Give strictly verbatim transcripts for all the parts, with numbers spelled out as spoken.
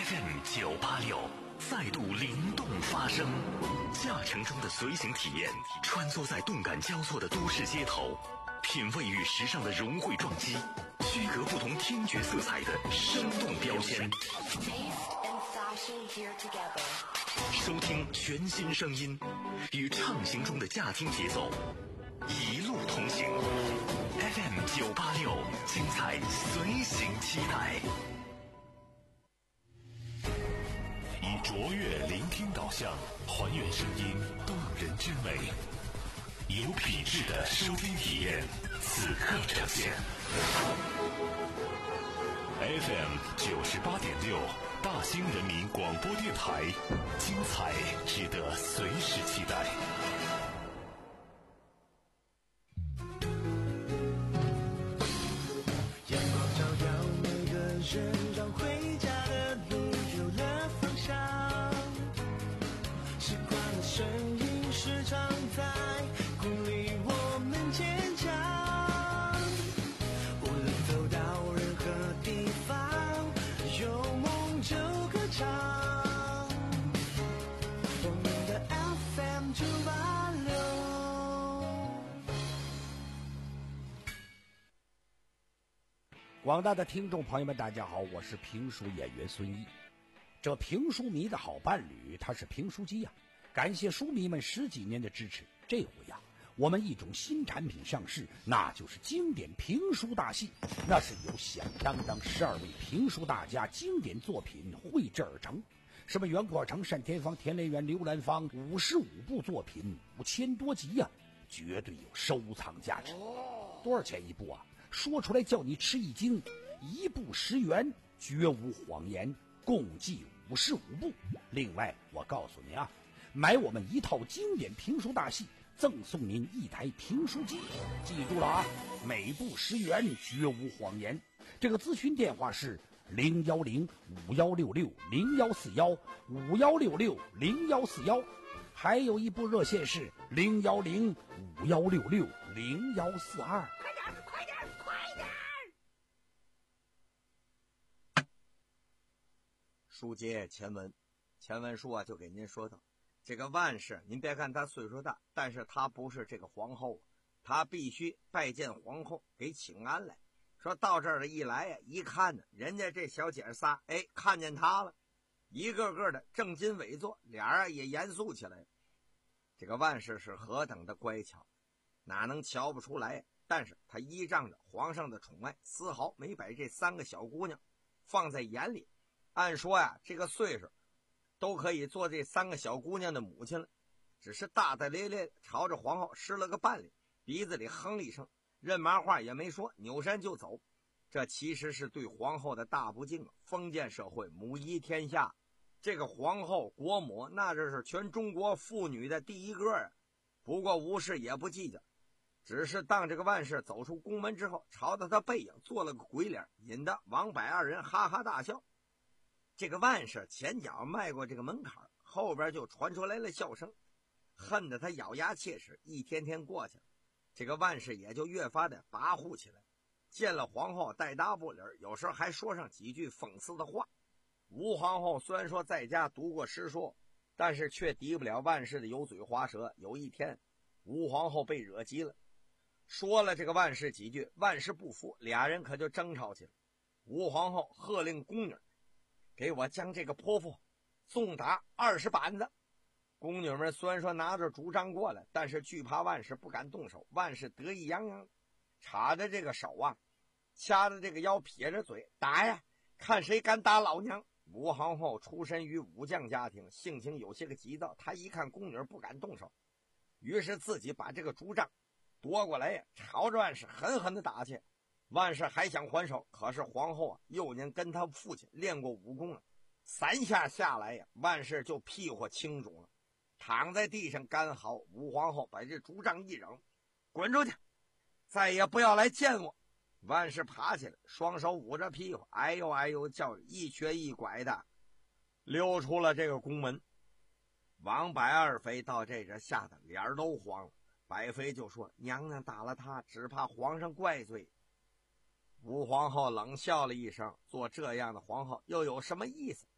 F M 九八六再度灵动发声，驾乘中的随行体验，穿梭在动感交错的都市街头，品味与时尚的融汇撞击，区隔不同听觉色彩的生动标签。收听全新声音，与畅行中的驾听节奏，一路同行。F M 九八六，精彩随行期待。以卓越聆听导向，还原声音动人之美，有品质的收听体验，此刻呈现。F M 九十八点六，大兴人民广播电台，精彩值得随时期待。 阳光照耀每个人，让回家的路有了方向。习惯的声音时常在鼓励我们坚强。无论走到任何地方，有梦就歌唱。我们的 F M 九八六。 广大的听众朋友们，大家好，我是评书演员孙一。这评书迷的好伴侣，他是评书机呀、啊！感谢书迷们十几年的支持。这回呀、啊，我们一种新产品上市，那就是经典评书大戏。那是由响当当十二位评书大家经典作品绘制而成，什么袁阔成、单田芳、田连元、刘兰芳，五十五部作品，五千多集呀、啊，绝对有收藏价值。多少钱一部啊？说出来叫你吃一惊，一部十元，绝无谎言，共计五十五部。另外我告诉你啊，买我们一套经典评书大戏，赠送您一台评书机。记住了啊，每部十元，绝无谎言。这个咨询电话是零幺零五幺六六零幺四幺五幺六六零幺四幺，还有一部热线是零幺零五幺六六零幺四二。 快点，快点，快点！ 书接前文，前文书啊就给您说到，这个万氏，您别看他岁数大，但是他不是这个皇后，他必须拜见皇后，给请安来。说到这儿的一来呀，一看呢，人家这小姐仨，哎，看见他了，一个个的正襟危坐，俩人也严肃起来。这个万氏是何等的乖巧，哪能瞧不出来？但是他依仗着皇上的宠爱，丝毫没把这三个小姑娘放在眼里。按说呀，这个岁数都可以做这三个小姑娘的母亲了，只是大大咧咧朝着皇后施了个半脸，鼻子里哼了一声，任麻话也没说，扭身就走。这其实是对皇后的大不敬啊！封建社会母仪天下，这个皇后国母，那这是全中国妇女的第一个啊！不过吴氏也不计较，只是当这个万氏走出宫门之后，朝着他背影做了个鬼脸，引得王柏二人哈哈大笑。这个万氏前脚迈过这个门槛，后边就传出来了笑声，恨得他咬牙切齿。一天天过去了，这个万氏也就越发的跋扈起来，见了皇后带搭不理，有时候还说上几句讽刺的话。吴皇后虽然说在家读过诗书，但是却敌不了万氏的油嘴滑舌。有一天吴皇后被惹急了，说了这个万氏几句，万氏不服，俩人可就争吵起来。吴皇后喝令宫女，给我将这个泼妇送打二十板子。宫女们虽然说拿着竹杖过来，但是惧怕万氏不敢动手。万氏得意洋洋，插着这个手啊，掐着这个腰，撇着嘴，打呀，看谁敢打老娘。吴皇后出身于武将家庭，性情有些个急躁，她一看宫女不敢动手，于是自己把这个竹杖夺过来呀，朝着万氏狠狠的打去。万氏还想还手，可是皇后啊，幼年跟他父亲练过武功了，三下下来呀，万氏就屁股青肿了，躺在地上干嚎。吴皇后把这竹杖一扔，滚出去，再也不要来见我。万氏爬起来，双手捂着屁股，哎呦哎呦叫，一瘸一拐的溜出了这个宫门。王百二妃到这这吓得脸都黄了，百妃就说：“娘娘打了他，只怕皇上怪罪。”吴皇后冷笑了一声，做这样的皇后又有什么意思？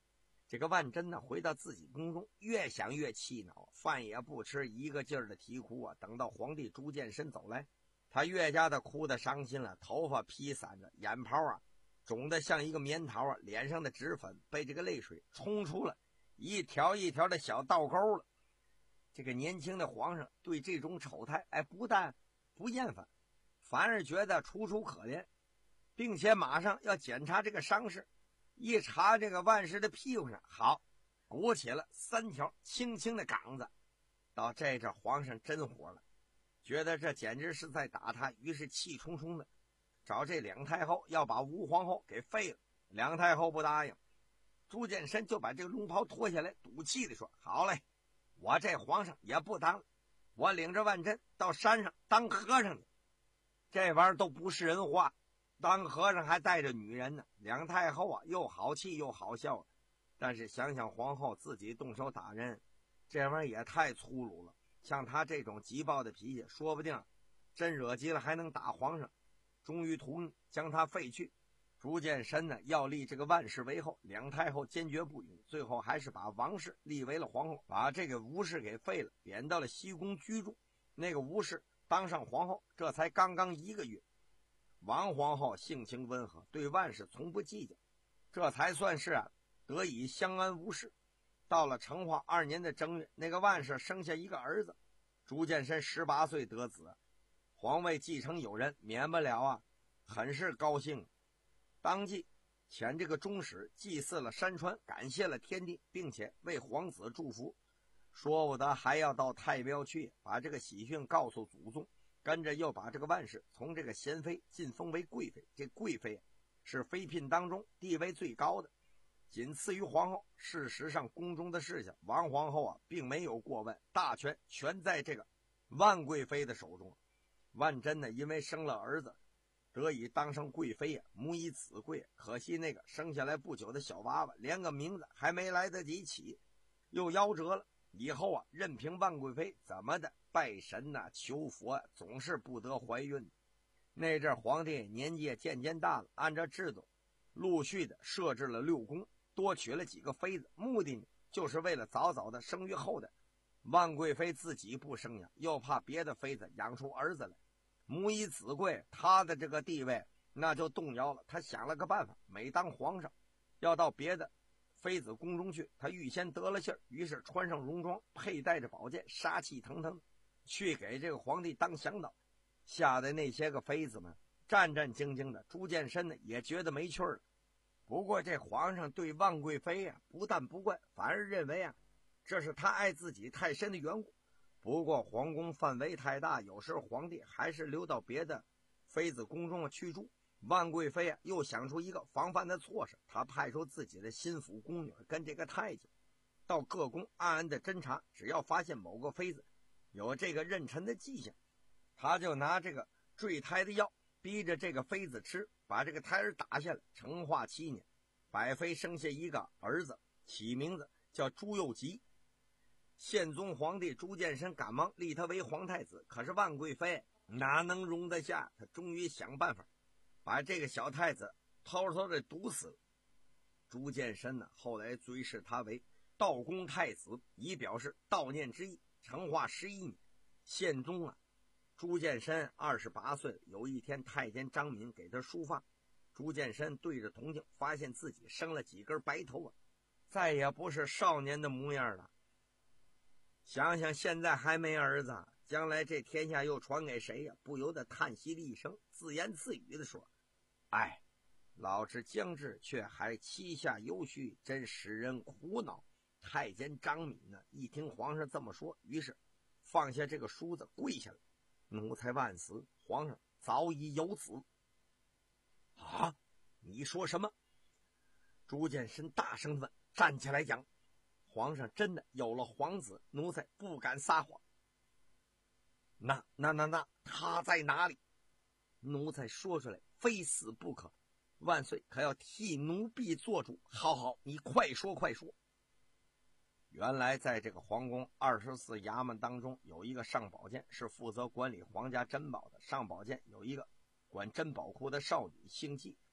这个万珍呢，回到自己宫中，越想越气恼，饭也不吃，一个劲儿的啼哭啊。等到皇帝朱见深走来，他越加的哭得伤心了，头发披散着，眼泡啊肿得像一个棉桃啊，脸上的脂粉被这个泪水冲出了一条一条的小倒钩了。这个年轻的皇上对这种丑态，哎，不但不厌烦，反而觉得楚楚可怜，并且马上要检查这个伤势。一查这个万氏的屁股上，好，鼓起了三条轻轻的杠子。到这阵皇上真火了，觉得这简直是在打他，于是气冲冲的找这两太后要把吴皇后给废了。梁太后不答应，朱见深就把这个龙袍脱下来，赌气的说：好嘞，我这皇上也不当了，我领着万珍到山上当和尚去。这玩意儿都不是人话，当和尚还带着女人呢。梁太后啊，又好气又好笑，但是想想皇后自己动手打人，这玩意儿也太粗鲁了。像他这种急暴的脾气，说不定真惹急了还能打皇上。终于同意将他废去。朱见深呢，要立这个万氏为后，梁太后坚决不允，最后还是把王氏立为了皇后，把这个吴氏给废了，贬到了西宫居住。那个吴氏当上皇后，这才刚刚一个月。王皇后性情温和，对万氏从不计较，这才算是啊得以相安无事。到了成化二年的正月，那个万氏生下一个儿子，朱见深十八岁得子，皇位继承有人，免不了啊很是高兴。当即遣这个中使祭祀了山川，感谢了天地，并且为皇子祝福，说不得还要到太庙去把这个喜讯告诉祖宗。跟着又把这个万氏从这个贤妃晋封为贵妃，这贵妃是妃嫔当中地位最高的，仅次于皇后。事实上宫中的事情，王皇后啊并没有过问，大权全在这个万贵妃的手中。万珍呢，因为生了儿子，得以当上贵妃呀、啊，母以子贵。可惜那个生下来不久的小娃娃，连个名字还没来得及起，又夭折了。以后啊，任凭万贵妃怎么的拜神呐、啊、求佛、啊，总是不得怀孕。那阵皇帝年纪也渐渐大了，按照制度，陆续的设置了六宫，多娶了几个妃子，目的呢，就是为了早早的生育后代。万贵妃自己不生养，又怕别的妃子养出儿子来，母以子贵，她的这个地位那就动摇了。他想了个办法，每当皇上要到别的妃子宫中去，他预先得了信儿，于是穿上戎装，佩戴着宝剑，杀气腾腾去给这个皇帝当向导。吓得那些个妃子们战战兢兢的，朱见深呢也觉得没趣了。不过这皇上对万贵妃啊不但不怪，反而认为啊这是他爱自己太深的缘故。不过皇宫范围太大，有时皇帝还是留到别的妃子宫中去住。万贵妃啊又想出一个防范的措施，他派出自己的心腹宫女跟这个太监到各宫暗暗的侦查，只要发现某个妃子有这个妊娠的迹象，他就拿这个坠胎的药逼着这个妃子吃，把这个胎儿打下来。成化七年，百妃生下一个儿子，起名字叫朱佑吉。宪宗皇帝朱见深赶忙立他为皇太子，可是万贵妃哪能容得下，他终于想办法把这个小太子偷偷的毒死了。朱见深呢，后来追谥他为道公太子，以表示悼念之意。成化十一年，宪宗啊，朱见深二十八岁，有一天太监张敏给他梳发，朱见深对着铜镜，发现自己生了几根白头发，再也不是少年的模样了。想想现在还没儿子，将来这天下又传给谁呀？不由得叹息了一声，自言自语地说：哎，老子将至，却还膝下犹绪，真使人苦恼。太监张敏呢，一听皇上这么说，于是放下这个梳子，跪下来：奴才万死，皇上早已有子。啊，你说什么？朱见深大声问，站起来讲：皇上真的有了皇子，奴才不敢撒谎。那那那那他在哪里？奴才说出来非死不可，万岁可要替奴婢做主。好好，你快说快说。原来在这个皇宫二十四衙门当中，有一个上宝监，是负责管理皇家珍宝的。上宝监有一个管珍宝库的少女，姓纪。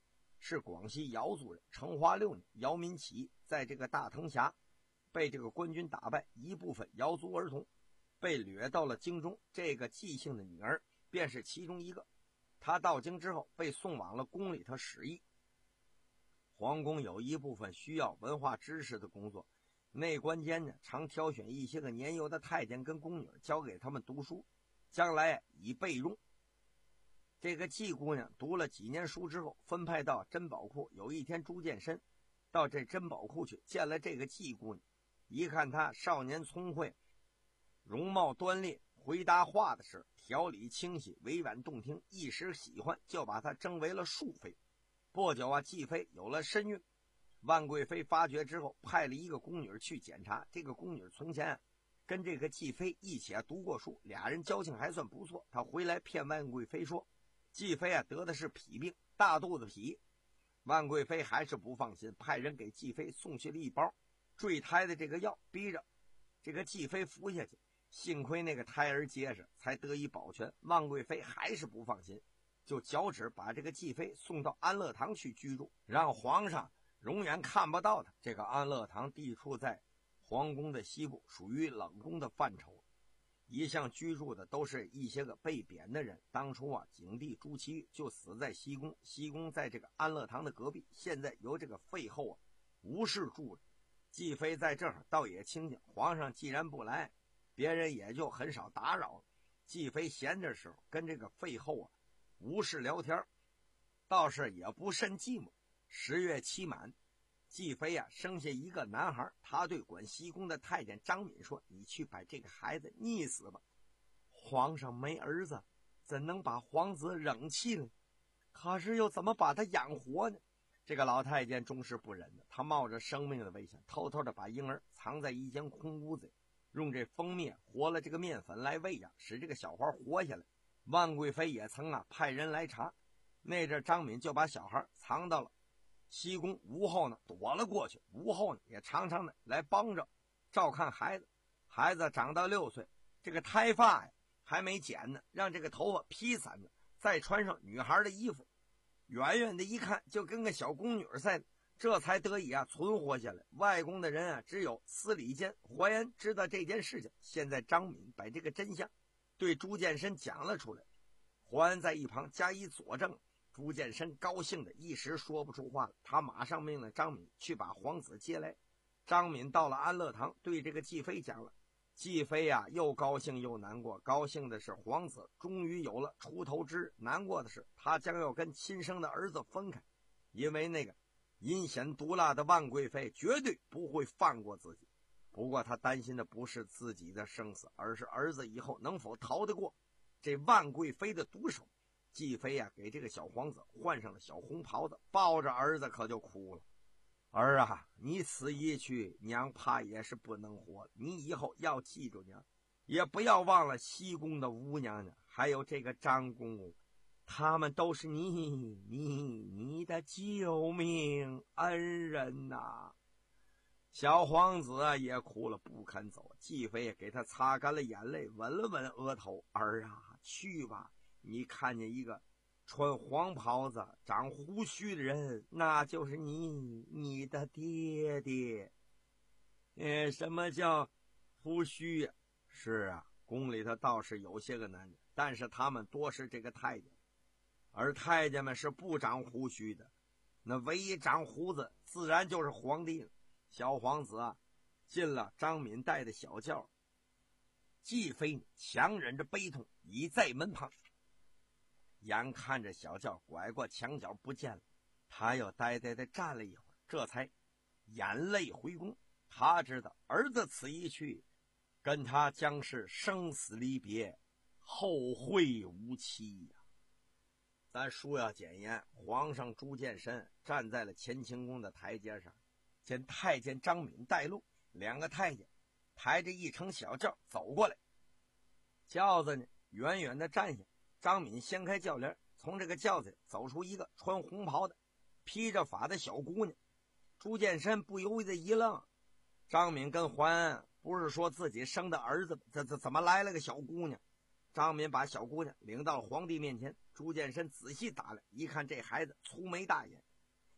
是广西瑶族人，成化六年姚民起义，在这个大藤峡被这个官军打败，一部分瑶族儿童被掠到了京中，这个纪姓的女儿便是其中一个。她到京之后被送往了宫里头使役。皇宫有一部分需要文化知识的工作，内官监呢常挑选一些个年幼的太监跟宫女，教给他们读书，将来以备用。这个季姑娘读了几年书之后，分派到珍宝库。有一天朱见深到这珍宝库去，见了这个季姑娘，一看她少年聪慧，容貌端烈，回答话的是条理清晰，委婉动听，一时喜欢，就把她征为了庶妃。不久啊，季妃有了身孕。万贵妃发觉之后，派了一个宫女去检查。这个宫女从前、啊、跟这个季妃一起啊读过书，俩人交情还算不错。她回来骗万贵妃说，季妃啊得的是痞病，大肚子痞。万贵妃还是不放心，派人给季妃送去了一包坠胎的这个药，逼着这个季妃服下去。幸亏那个胎儿结实，才得以保全。万贵妃还是不放心，就脚旨把这个季妃送到安乐堂去居住，让皇上永远看不到他。这个安乐堂地处在皇宫的西部，属于冷宫的范畴。一向居住的都是一些个被贬的人。当初啊，景帝朱祁钰就死在西宫，西宫在这个安乐堂的隔壁，现在由这个废后啊吴氏住着。季妃在这儿倒也清静，皇上既然不来，别人也就很少打扰了。季妃闲着时候跟这个废后啊吴氏聊天，倒是也不甚寂寞。十月期满，季妃啊生下一个男孩，他对管西宫的太监张敏说，你去把这个孩子溺死吧，皇上没儿子，怎能把皇子扔弃呢？可是又怎么把他养活呢？这个老太监终是不忍的，他冒着生命的危险，偷偷的把婴儿藏在一间空屋子，用这蜂蜜和了这个面粉来喂养，使这个小孩活下来。万贵妃也曾啊派人来查，那阵张敏就把小孩藏到了西宫，吴后呢躲了过去。吴后呢也常常的来帮着照看孩子。孩子长到六岁，这个胎发呀还没剪呢，让这个头发披散着，再穿上女孩的衣服，远远的一看就跟个小宫女似的，这才得以啊存活下来。外宫的人啊只有司礼监怀恩知道这件事情。现在张敏把这个真相对朱见深讲了出来，怀恩在一旁加以佐证。朱见深高兴的一时说不出话了，他马上命令张敏去把皇子接来。张敏到了安乐堂，对这个季妃讲了。季妃啊又高兴又难过，高兴的是皇子终于有了出头之日，难过的是他将要跟亲生的儿子分开，因为那个阴险毒辣的万贵妃绝对不会放过自己。不过他担心的不是自己的生死，而是儿子以后能否逃得过这万贵妃的毒手。季妃啊给这个小皇子换上了小红袍子，抱着儿子可就哭了。儿啊，你此一去，娘怕也是不能活了。你以后要记住娘，也不要忘了西宫的吴娘娘，还有这个张公公，他们都是你你你的救命恩人呐、啊！小皇子啊也哭了，不肯走。季妃也给他擦干了眼泪，吻了吻额头。儿啊，去吧，你看见一个穿黄袍子长胡须的人，那就是你你的爹爹。呃，什么叫胡须呀？是啊，宫里头倒是有些个男人，但是他们多是这个太监，而太监们是不长胡须的，那唯一长胡子自然就是皇帝了。小皇子啊进了张敏带的小轿，季妃强忍着悲痛倚在门旁，眼看着小轿拐过墙角不见了，他又呆呆地站了一会儿，这才眼泪回宫。他知道儿子此一去，跟他将是生死离别，后会无期呀、啊。咱书要简言，皇上朱见深站在了乾清宫的台阶上，见太监张敏带路，两个太监抬着一乘小轿走过来。轿子呢远远的站下，张敏掀开轿帘，从这个轿子走出一个穿红袍的披着发的小姑娘。朱见深不由得一愣，张敏跟怀恩不是说自己生的儿子，这这怎么来了个小姑娘？张敏把小姑娘领到了皇帝面前，朱见深仔细打量，一看这孩子粗眉大眼，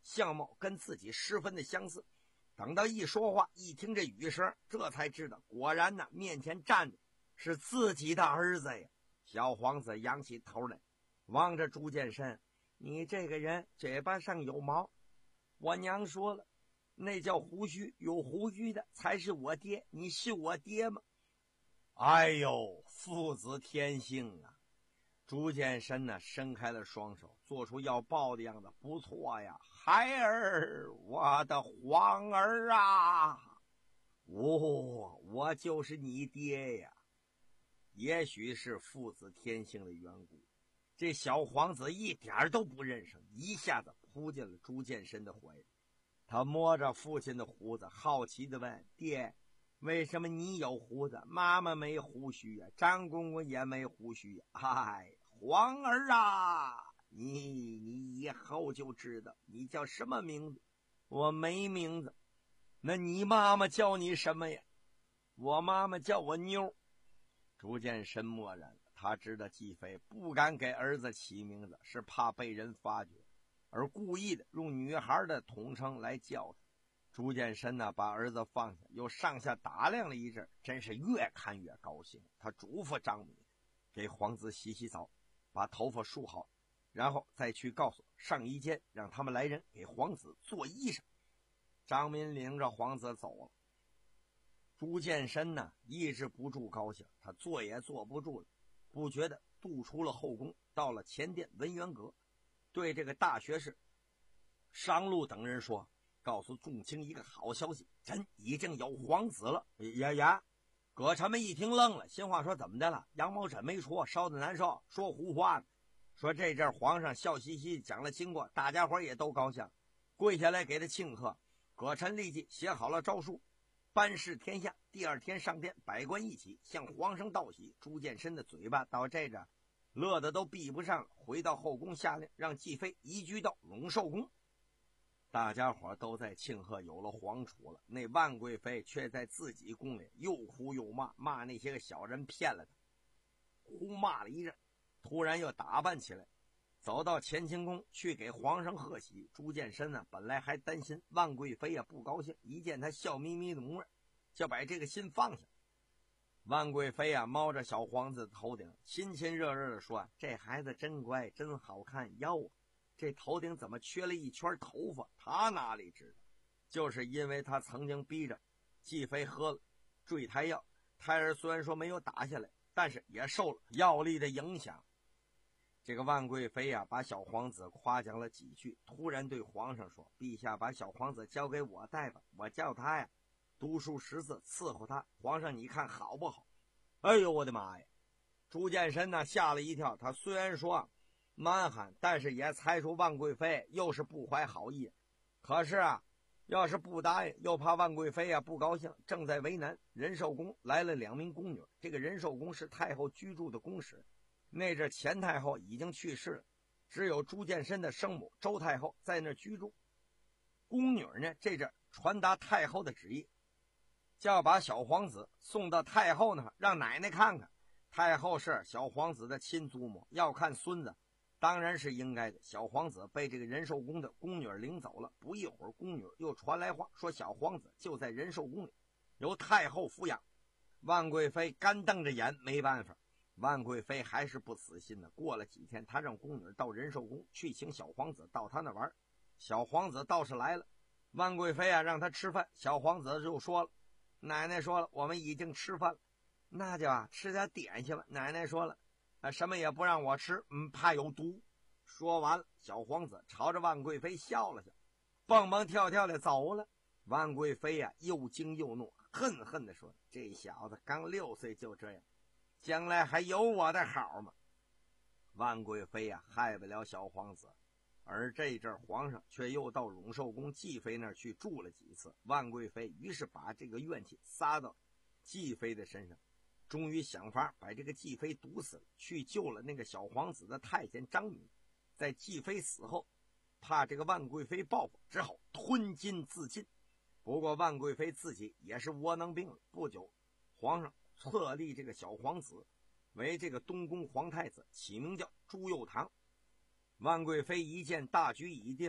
相貌跟自己十分的相似。等到一说话，一听这语声，这才知道果然呢，面前站的是自己的儿子呀。小皇子仰起头来，望着朱见深：“你这个人嘴巴上有毛，我娘说了，那叫胡须，有胡须的才是我爹，你是我爹吗？”哎呦，父子天性啊！朱见深呢，伸开了双手，做出要抱的样子。不错呀，孩儿，我的皇儿啊！哦，我就是你爹呀！也许是父子天性的缘故，这小皇子一点都不认生，一下子扑进了朱见深的怀里。他摸着父亲的胡子，好奇地问：“爹，为什么你有胡子，妈妈没胡须呀？张公公也没胡须呀？”哎，皇儿啊，你你以后就知道你叫什么名字。我没名字。那你妈妈叫你什么呀？我妈妈叫我妞。朱见深默然了，他知道季飞不敢给儿子起名字，是怕被人发觉，而故意的用女孩的统称来叫他。朱见深呢，把儿子放下，又上下打量了一阵，真是越看越高兴。他嘱咐张敏给皇子洗洗澡，把头发梳好，然后再去告诉上衣间，让他们来人给皇子做衣裳。张敏领着皇子走了。朱见深呢，抑制不住高兴，他坐也坐不住了，不觉得渡出了后宫，到了前殿文渊阁，对这个大学士商路等人说：“告诉众卿一个好消息，朕已经有皇子了。”呀呀！葛臣们一听愣了，心话说：“怎么的了？杨某朕没说，烧的难受，说胡话呢。”说这阵皇上笑嘻嘻讲了经过，大家伙也都高兴，跪下来给他庆贺。葛臣立即写好了诏书，班示天下。第二天上殿，百官一起向皇上道喜。朱见深的嘴巴到这阵乐得都闭不上了，回到后宫下令让继妃移居到永寿宫。大家伙都在庆贺有了皇储了，那万贵妃却在自己宫里又哭又骂，骂那些个小人骗了他，呼骂了一阵，突然又打扮起来，走到乾清宫去给皇上贺喜。朱见深呢，本来还担心万贵妃也不高兴，一见他笑眯眯的模样，就把这个心放下。万贵妃啊，猫着小皇子的头顶，亲亲热热的说：“这孩子真乖，真好看哟。这头顶怎么缺了一圈头发？他哪里知道，就是因为他曾经逼着继妃喝了坠胎药，胎儿虽然说没有打下来，但是也受了药力的影响。”这个万贵妃啊，把小皇子夸奖了几句，突然对皇上说：“陛下把小皇子交给我带吧，我叫他呀读书识字，伺候他。皇上你看好不好？”哎呦我的妈呀！朱见深呢吓了一跳，他虽然说蛮横，但是也猜出万贵妃又是不怀好意。可是啊，要是不答应，又怕万贵妃啊不高兴，正在为难。仁寿宫来了两名宫女，这个仁寿宫是太后居住的宫室，那阵前太后已经去世了，只有朱见深的生母周太后在那居住。宫女呢，这阵传达太后的旨意，就要把小皇子送到太后那，让奶奶看看。太后是小皇子的亲祖母，要看孙子当然是应该的。小皇子被这个仁寿宫的宫女领走了，不一会儿宫女又传来话，说小皇子就在仁寿宫里，由太后抚养。万贵妃干瞪着眼，没办法。万贵妃还是不死心的。过了几天，她让宫女到仁寿宫去请小皇子到她那玩。小皇子倒是来了，万贵妃啊让他吃饭，小皇子就说了：“奶奶说了，我们已经吃饭了，那就啊吃点点心吧。”奶奶说了，啊什么也不让我吃，嗯，怕有毒。说完了，小皇子朝着万贵妃笑了笑，蹦蹦跳跳的走了。万贵妃啊又惊又怒，恨恨的说：“这小子刚六岁就这样，将来还有我的好吗？”万贵妃啊害不了小皇子，而这阵皇上却又到永寿宫继妃那儿去住了几次。万贵妃于是把这个怨气撒到继妃的身上，终于想法把这个继妃毒死了，去救了那个小皇子的太监张敏。在继妃死后，怕这个万贵妃报复，只好吞金自尽。不过万贵妃自己也是窝囊病了。不久，皇上册立这个小皇子为这个东宫皇太子，起名叫朱佑樘。万贵妃一见大局已定，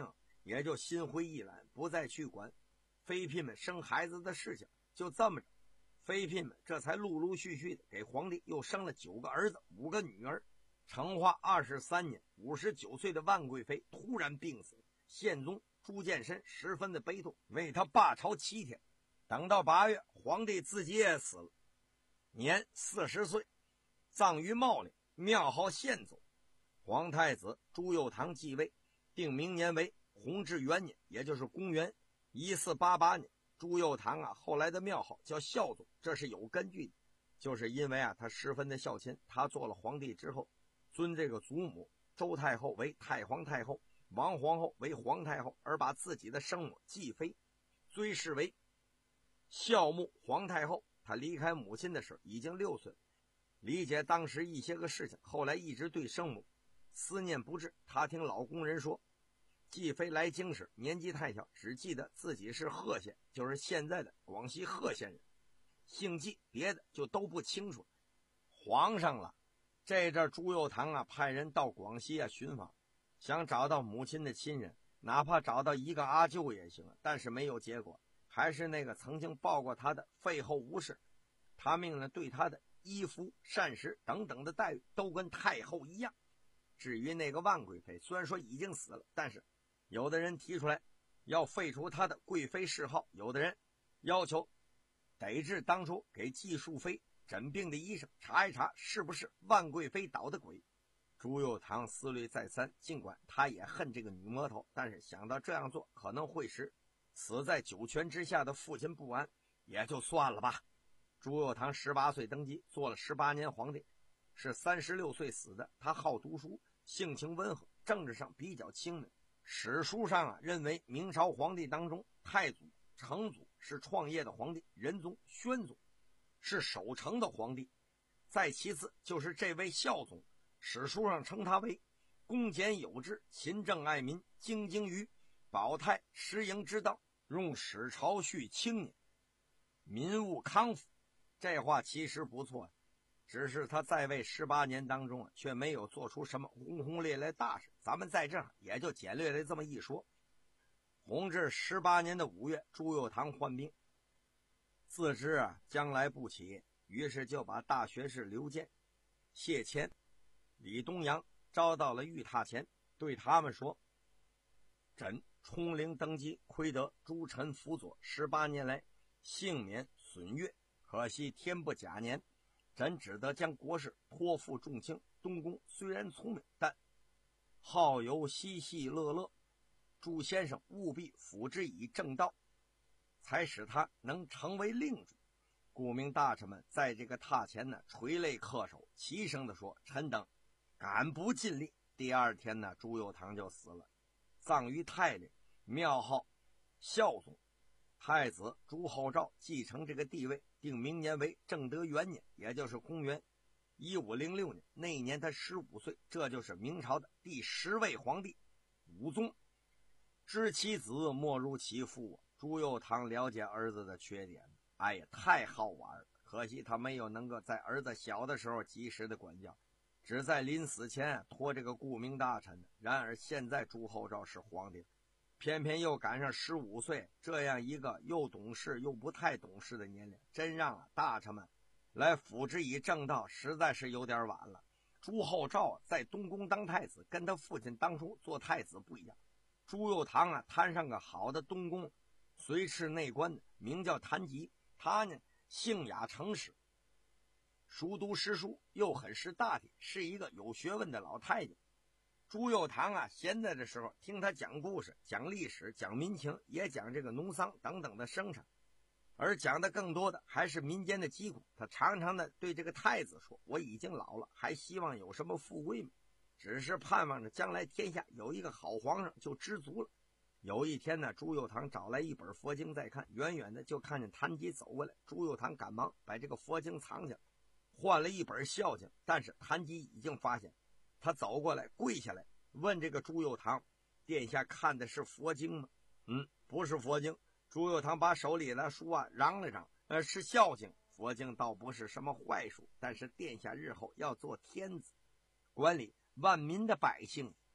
也就心灰意懒，不再去管妃嫔们生孩子的事情。就这么着，妃嫔们这才陆陆续续的给皇帝又生了九个儿子，五个女儿。成化二十三年，五十九岁的万贵妃突然病死，宪宗朱见深十分的悲痛，为他罢朝七天。等到八月，皇帝自己也死了，年四十岁，葬于茂陵，庙号宪宗。皇太子朱佑樘继位，定明年为弘治元年，也就是公元一四八八年。朱佑樘啊，后来的庙号叫孝宗，这是有根据的，就是因为啊，他十分的孝亲。他做了皇帝之后，尊这个祖母周太后为太皇太后，王皇后为皇太后，而把自己的生母继妃追谥为孝穆皇太后。他离开母亲的时候已经六岁，理解当时一些个事情，后来一直对生母思念不至。他听老工人说，继妃来京时年纪太小，只记得自己是贺县，就是现在的广西贺县人，姓纪，别的就都不清楚。皇上了，这阵朱佑樘啊派人到广西啊寻访，想找到母亲的亲人，哪怕找到一个阿舅也行，但是没有结果，还是那个曾经抱过他的废后无事。他命令对他的衣服膳食等等的待遇都跟太后一样。至于那个万贵妃，虽然说已经死了，但是有的人提出来要废除她的贵妃谥号，有的人要求逮至当初给纪淑妃诊病的医生查一查是不是万贵妃捣的鬼。朱佑樘思虑再三，尽管他也恨这个女魔头，但是想到这样做可能会使死在九泉之下的父亲不安，也就算了吧。朱佑樘十八岁登基，做了十八年皇帝，是三十六岁死的。他好读书，性情温和，政治上比较清明。史书上啊认为明朝皇帝当中，太祖、成祖是创业的皇帝，仁宗、宣宗是守成的皇帝，再其次就是这位孝宗，史书上称他为恭俭有志、勤政爱民、精精于保泰实营之道，用史朝序青年，民务康复。这话其实不错，只是他在位十八年当中啊，却没有做出什么轰轰烈烈大事。咱们在这儿也就简略的这么一说。弘治十八年的五月，朱佑樘患病，自知啊将来不起，于是就把大学士刘健、谢谦、李东阳招到了御榻前，对他们说：朕冲灵登基，亏得诸臣辅佐，十八年来幸免损月，可惜天不假年，朕只得将国事托付众卿。东宫虽然聪明，但好游嬉戏乐乐，朱先生务必辅之以正道，才使他能成为令主。顾命大臣们在这个榻前呢垂泪叩首，齐声地说：臣等敢不尽力。第二天呢，朱佑樘就死了，葬于泰陵，庙号孝宗。太子朱厚照继承这个地位，定明年为正德元年，也就是公元一五零六年。那一年他十五岁，这就是明朝的第十位皇帝武宗。知其子莫如其父，朱佑樘了解儿子的缺点，哎呀，太好玩了。可惜他没有能够在儿子小的时候及时的管教，只在临死前托这个顾命大臣。然而现在朱厚照是皇帝，偏偏又赶上十五岁，这样一个又懂事又不太懂事的年龄，真让啊大臣们来辅之以正道，实在是有点晚了。朱厚照在东宫当太子，跟他父亲当初做太子不一样。朱佑樘啊摊上个好的东宫随侍内官的，名叫谭吉。他呢性雅诚实，熟读诗书，又很识大体，是一个有学问的老太监。朱佑樘啊闲在的时候听他讲故事，讲历史，讲民情，也讲这个农桑等等的生产，而讲的更多的还是民间的疾苦。他常常的对这个太子说：我已经老了，还希望有什么富贵吗？只是盼望着将来天下有一个好皇上就知足了。有一天呢，朱佑樘找来一本佛经在看，远远的就看见谭吉走过来，朱佑樘赶忙把这个佛经藏起来，换了一本孝经。但是谭吉已经发现，他走过来跪下来问这个朱佑樘：殿下看的是佛经吗？嗯，不是佛经。朱佑樘把手里的书啊嚷了嚷，呃，是孝经。佛经倒不是什么坏书，但是殿下日后要做天子，管理万民的百姓，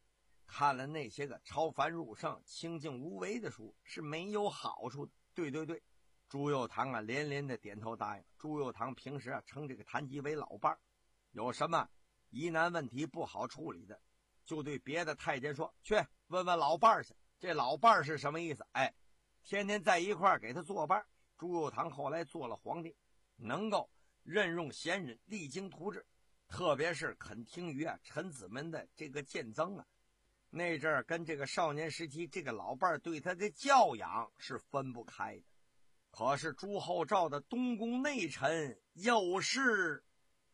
看了那些个超凡入圣、清净无为的书是没有好处的。对对对，朱佑堂啊连连的点头答应。朱佑堂平时啊称这个谭吉为老伴儿，有什么疑难问题不好处理的，就对别的太监说，去问问老伴儿去。这老伴儿是什么意思？哎，天天在一块儿给他作伴。朱佑堂后来做了皇帝，能够任用贤人，励精图治，特别是肯听于啊臣子们的这个谏增啊。那阵儿跟这个少年时期这个老伴儿对他的教养是分不开的。可是朱厚照的东宫内臣又是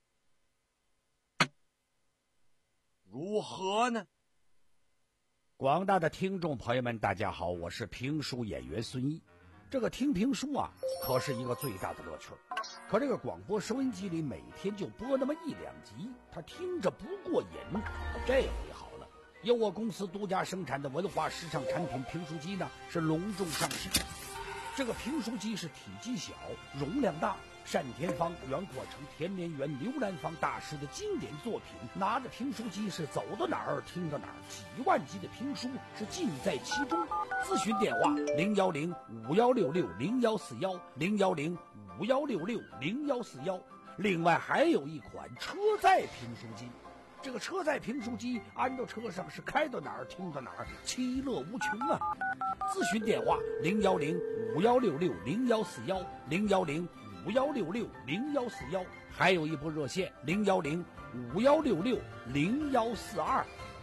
如何呢？ 广大的听众朋友们，大家好，我是评书演员孙一。这个听评书啊，可是一个最大的乐趣。可这个广播收音机里每天就播那么一两集，他听着不过瘾。这回好了，由我公司独家生产的文化时尚产品评书机呢，是隆重上市。这个评书机是体积小，容量大，单田芳、袁阔成、田连元、刘兰芳大师的经典作品。拿着评书机是走到哪儿听到哪儿，几万集的评书是尽在其中。咨询电话零幺零五幺六六零幺四幺零幺零五幺六六零幺四幺。另外还有一款车载评书机。这个车载评书机安到车上是开到哪儿听到哪儿，其乐无穷啊！咨询电话零幺零五幺六六零幺四幺零幺零五幺六六零幺四幺，还有一部热线零幺零五幺六六零幺四二。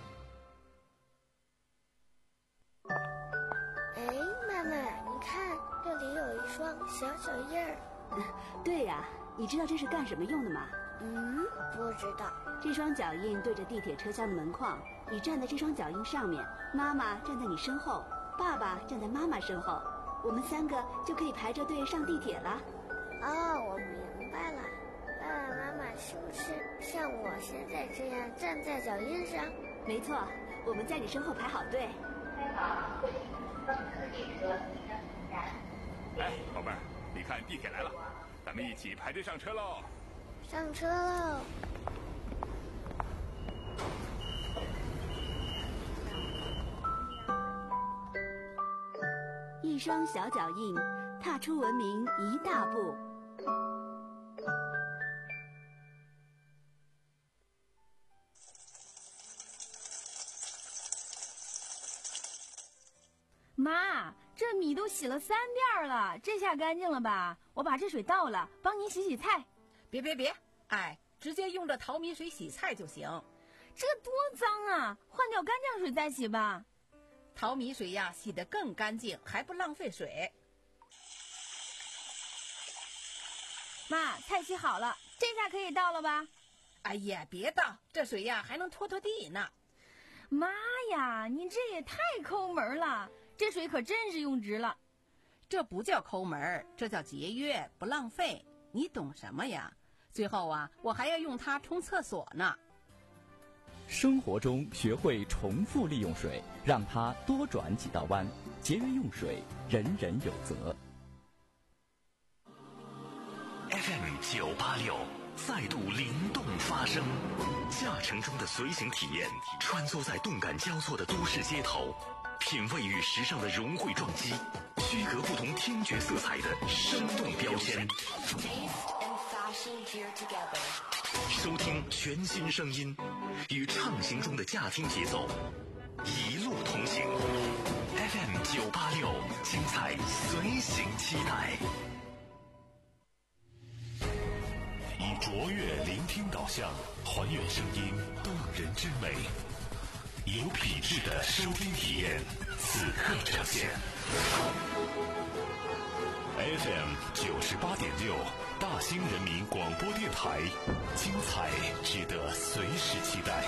哎，妈妈，你看这里有一双小脚印儿。 对呀、啊，你知道这是干什么用的吗？ 嗯，不知道。 这双脚印对着地铁车厢的门框，你站在这双脚印上面，妈妈站在你身后，爸爸站在妈妈身后，我们三个就可以排着队上地铁了。 哦，我明白了。爸爸妈妈是不是像我现在这样站在脚印上？ 没错，我们在你身后排好队。 哎，宝贝儿，你看地铁来了，咱们一起排队上车喽！ 上车喽！ 一双小脚印，踏出文明一大步。 妈，这米都洗了三遍了，这下干净了吧？我把这水倒了，帮您洗洗菜。 别别别，哎，直接用这淘米水洗菜就行。 这多脏啊！换掉干净水再洗吧。 淘米水呀，洗得更干净，还不浪费水。 妈，菜洗好了，这下可以倒了吧？ 哎呀，别倒，这水呀还能拖拖地呢。 妈呀，你这也太抠门了，这水可真是用值了。 这不叫抠门，这叫节约，不浪费。你懂什么呀？最后啊，我还要用它冲厕所呢。 生活中学会重复利用水，让它多转几道弯，节约用水，人人有责。 F M 九八六再度灵动发声，驾乘中的随行体验，穿梭在动感交错的都市街头，品味与时尚的融汇撞击，区隔不同听觉色彩的生动标签。收听全新声音，与畅行中的驾听节奏，一路同行。F M 九八六，精彩随行期待。以卓越聆听导向，还原声音动人之美，有品质的收听体验，此刻呈现。F M 九十八点六，大兴人民广播电台，精彩值得随时期待。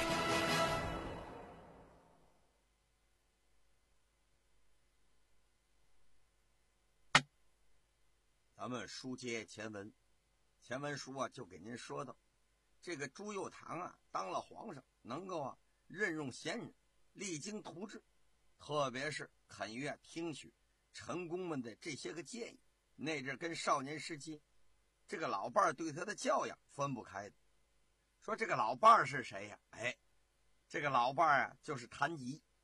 咱们书接前文，前文书啊就给您说到，这个朱佑樘啊当了皇上，能够啊任用贤人，励精图治，特别是肯于啊听取臣工们的这些个建议。那阵跟少年时期这个老伴儿对他的教养分不开的。说这个老伴儿是谁呀、啊？哎，这个老伴儿啊就是谭吉。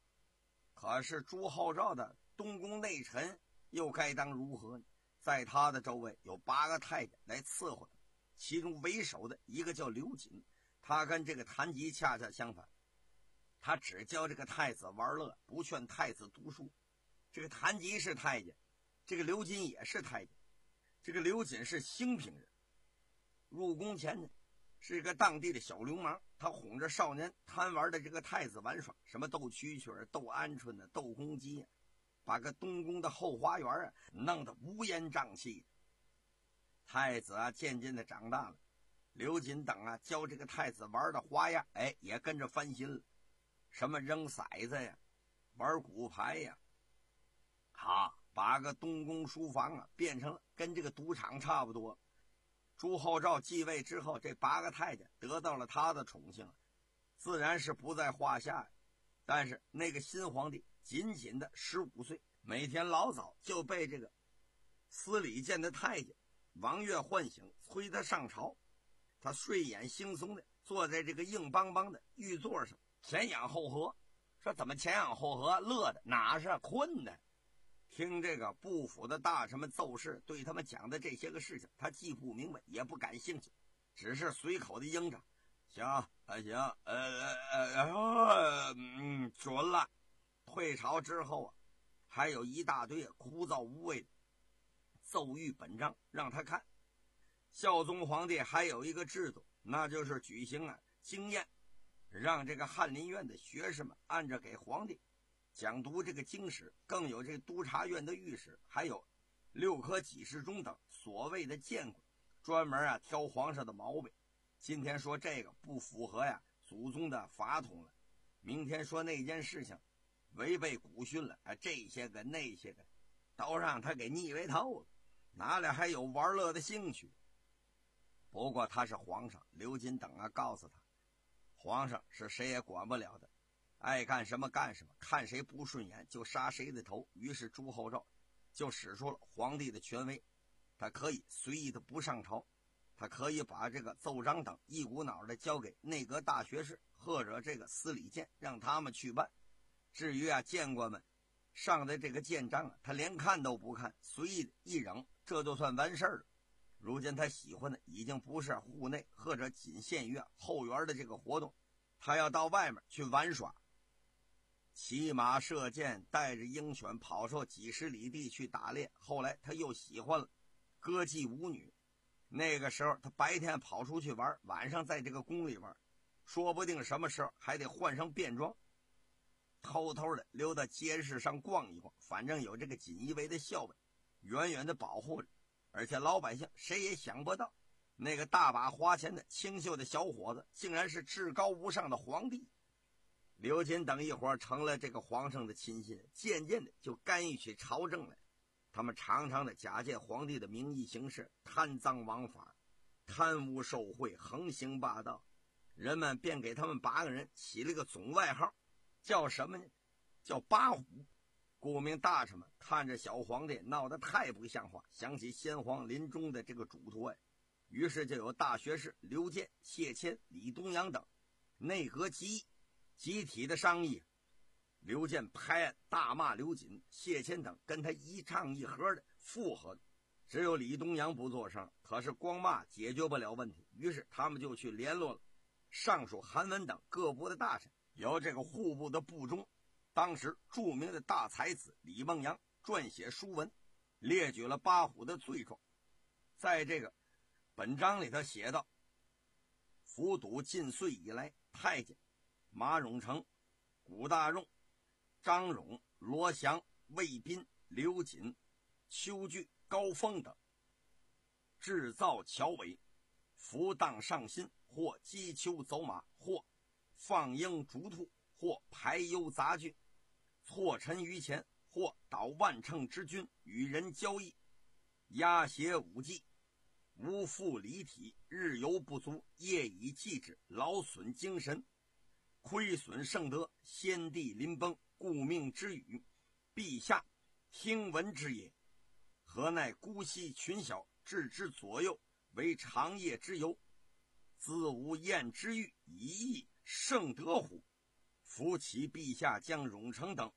可是朱厚照的东宫内臣又该当如何呢？在他的周围有八个太监来伺候他，其中为首的一个叫刘瑾，他跟这个谭吉恰恰相反，他只教这个太子玩乐，不劝太子读书。这个谭吉是太监，这个刘瑾也是太监。这个刘瑾是兴平人，入宫前呢是一个当地的小流氓，他哄着少年贪玩的这个太子玩耍，什么斗蛐蛐、斗鹌鹑的、斗公鸡，把个东宫的后花园啊弄得乌烟瘴气。太子啊渐渐的长大了，刘瑾等啊教这个太子玩的花样，哎，也跟着翻新了，什么扔骰子呀，玩骨牌呀，好，把个东宫书房啊变成了跟这个赌场差不多。朱厚照继位之后，这八个太监得到了他的宠幸，自然是不在话下。但是那个新皇帝仅仅的十五岁，每天老早就被这个司礼监的太监王悦唤醒，催他上朝。他睡眼惺忪的坐在这个硬邦邦的玉座上，前仰后合。说怎么前仰后合？乐的哪是困的？听这个部府的大臣们奏事，对他们讲的这些个事情，他既不明白也不感兴趣，只是随口的应着，行啊行，呃呃嗯准了。退朝之后啊，还有一大堆枯燥无味的奏谕本章让他看。孝宗皇帝还有一个制度，那就是举行啊经验，让这个翰林院的学士们按着给皇帝讲读这个经史，更有这督察院的御史，还有六科给事中等所谓的谏官，专门啊挑皇上的毛病。今天说这个不符合呀祖宗的法统了，明天说那件事情违背古训了，啊，这些个那些个都让他给腻歪透了，哪里还有玩乐的兴趣？不过他是皇上，刘瑾等啊告诉他，皇上是谁也管不了的，爱干什么干什么，看谁不顺眼就杀谁的头。于是朱厚照就使出了皇帝的权威，他可以随意的不上朝，他可以把这个奏章等一股脑的交给内阁大学士或者这个司礼监，让他们去办。至于啊谏官们上的这个谏章啊，他连看都不看，随意的一扔，这就算完事儿了。如今他喜欢的已经不是户内或者仅限于后园的这个活动，他要到外面去玩耍，骑马射箭，带着鹰犬跑出几十里地去打猎。后来他又喜欢了歌妓舞女，那个时候他白天跑出去玩，晚上在这个宫里玩，说不定什么时候还得换上便装，偷偷的溜到街市上逛一逛，反正有这个锦衣卫的校尉远远的保护着。而且老百姓谁也想不到，那个大把花钱的清秀的小伙子竟然是至高无上的皇帝。刘瑾等一伙成了这个皇上的亲信，渐渐的就干预起朝政来。他们常常的假借皇帝的名义行事，贪赃枉法，贪污受贿，横行霸道。人们便给他们八个人起了个总外号，叫什么呢？叫八虎。顾命大臣们看着小皇帝闹得太不像话，想起先皇临终的这个嘱托呀，于是就有大学士刘健、谢谦、李东阳等内阁集议，集体的商议。刘健拍案大骂刘瑾，谢谦等跟他一唱一和的附和，只有李东阳不作声。可是光骂解决不了问题，于是他们就去联络了尚书韩文等各部的大臣，由这个户部的部中当时著名的大才子李梦阳撰写书文，列举了八虎的罪状。在这个本章里头写道，府堵晋岁以来，太监马永成、古大用、张荣、罗祥、魏斌、刘瑾、邱据、高峰等制造桥尾，扶荡上新，或击丘走马，或放鹰逐兔，或排忧杂郡，错陈于前，或导万乘之军与人交易，压胁武技，无复离体，日游不足，夜以继之，劳损精神，亏损圣德，先帝临崩，顾命之语，陛下听闻之也。何奈姑息群小，置之左右，为长夜之由，自无厌之欲，以益圣德乎？扶其陛下将永成等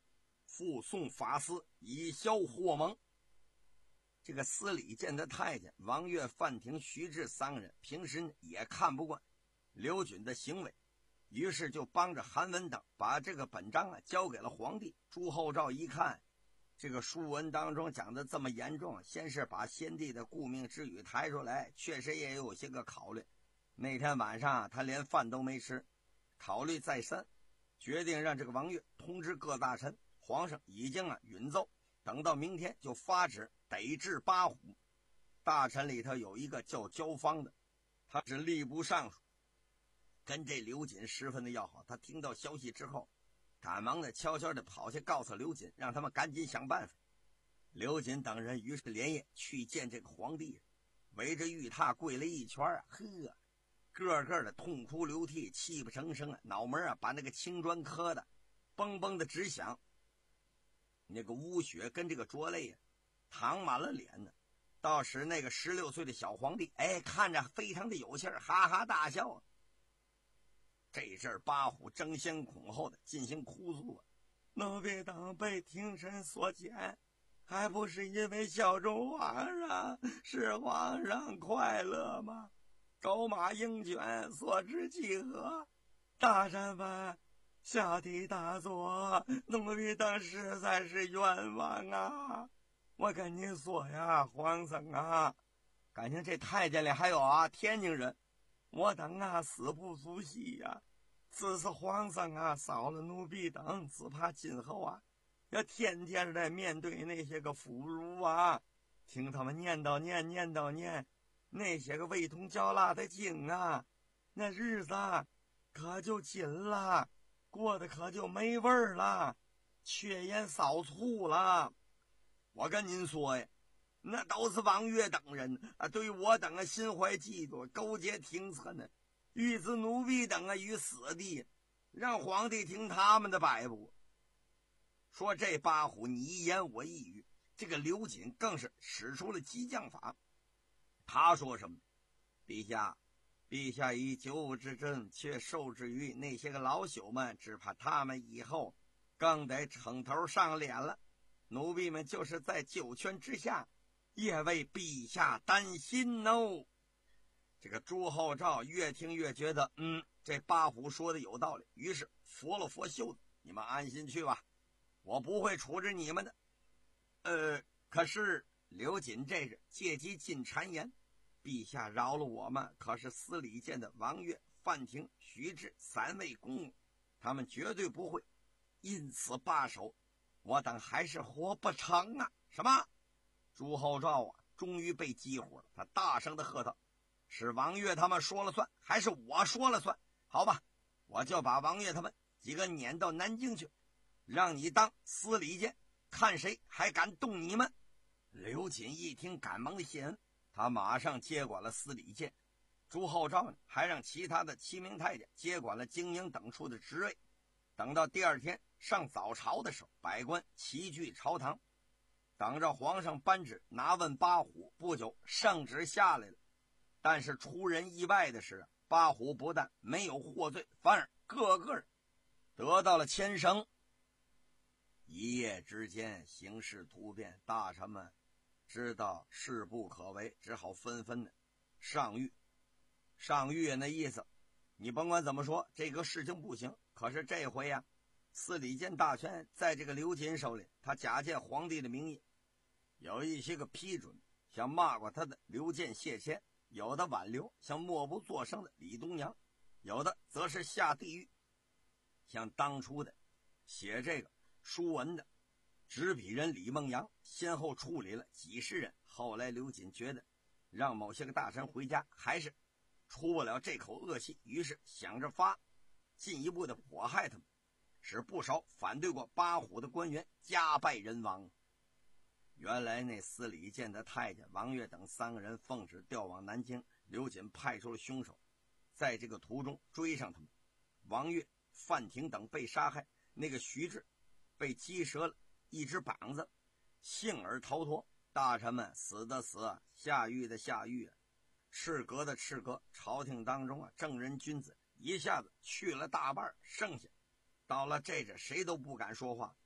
附送法司，以消祸蒙。这个司礼监的太监王岳、范廷、徐志三个人平时也看不惯刘瑾的行为，于是就帮着韩文等把这个本章啊交给了皇帝。朱厚照一看这个书文当中讲的这么严重，先是把先帝的顾命之语抬出来，确实也有些个考虑。那天晚上他连饭都没吃，考虑再三，决定让这个王岳通知各大臣，皇上已经啊允奏，等到明天就发旨逮治八虎。大臣里头有一个叫焦方的，他是吏部尚书，跟这刘瑾十分的要好。他听到消息之后，赶忙的悄悄的跑去告诉刘瑾，让他们赶紧想办法。刘瑾等人于是连夜去见这个皇帝，围着玉榻跪了一圈啊，呵，个个的痛哭流涕，泣不成声啊，脑门啊把那个青砖磕的嘣嘣的直响，那个污血跟这个浊泪啊淌满了脸呢。到时那个十六岁的小皇帝，哎，看着非常的有气儿，哈哈大笑啊。这阵八虎争先恐后的进行哭诉啊，奴婢等被廷臣所减，还不是因为效忠皇上，使皇上快乐吗？狗马鹰犬所知其何？大臣们下体大作，奴婢等实在是冤枉啊！我跟你说呀，皇上啊，感情这太监里还有啊天津人，我等啊死不足惜呀、啊。自是皇上啊少了奴婢等，只怕今后啊要天天的面对那些个俘虏啊，听他们念叨念念叨念那些个味同嚼蜡的经啊，那日子可就紧了，过得可就没味儿了，缺盐少醋了。我跟您说呀，那都是王岳等人啊，对我等啊心怀嫉妒，勾结廷臣呢，欲置奴婢等啊于死地，让皇帝听他们的摆布。说这八虎你一言我一语，这个刘瑾更是使出了激将法。他说什么？陛下，陛下以九五之珍，却受制于那些个老朽们，只怕他们以后更得撑头上脸了。奴婢们就是在九泉之下，也为陛下担心哦。这个朱厚照越听越觉得，嗯，这八虎说的有道理，于是佛了佛袖子，你们安心去吧，我不会处置你们的。呃，可是刘瑾这是借机进谗言，陛下饶了我们，可是司礼监的王岳、范廷、徐志三位公公，他们绝对不会因此罢手，我等还是活不成啊！什么？朱厚照啊，终于被激活了，他大声的喝道：“是王岳他们说了算，还是我说了算？好吧，我就把王岳他们几个撵到南京去，让你当司礼监，看谁还敢动你们！”刘瑾一听，赶忙的谢恩，他马上接管了司礼监。朱厚照呢，还让其他的七名太监接管了经营等处的职位。等到第二天上早朝的时候，百官齐聚朝堂，等着皇上颁旨拿问八虎。不久，圣旨下来了，但是出人意外的是，八虎不但没有获罪，反而个个得到了谦升。一夜之间，形势突变，大臣们知道事不可为，只好纷纷的上谕。上谕那意思，你甭管怎么说，这个事情不行。可是这回呀、啊，司礼监大权在这个刘瑾手里，他假借皇帝的名义，有一些个批准，像骂过他的刘建、谢谦，有的挽留，像默不作声的李东阳，有的则是下地狱。像当初的写这个书文的执笔人李梦阳，先后处理了几十人。后来刘瑾觉得让某些个大臣回家还是出不了这口恶气，于是想着发进一步的迫害他们，使不少反对过八虎的官员家败人亡。原来那司礼监的太监王岳等三个人奉旨调往南京，刘瑾派出了凶手，在这个途中追上他们。王岳、范廷等被杀害，那个徐志被击折了一只膀子，幸而逃脱。大臣们死的死，下狱的下狱，斥革的斥革。朝廷当中啊，正人君子一下子去了大半，剩下到了这阵谁都不敢说话，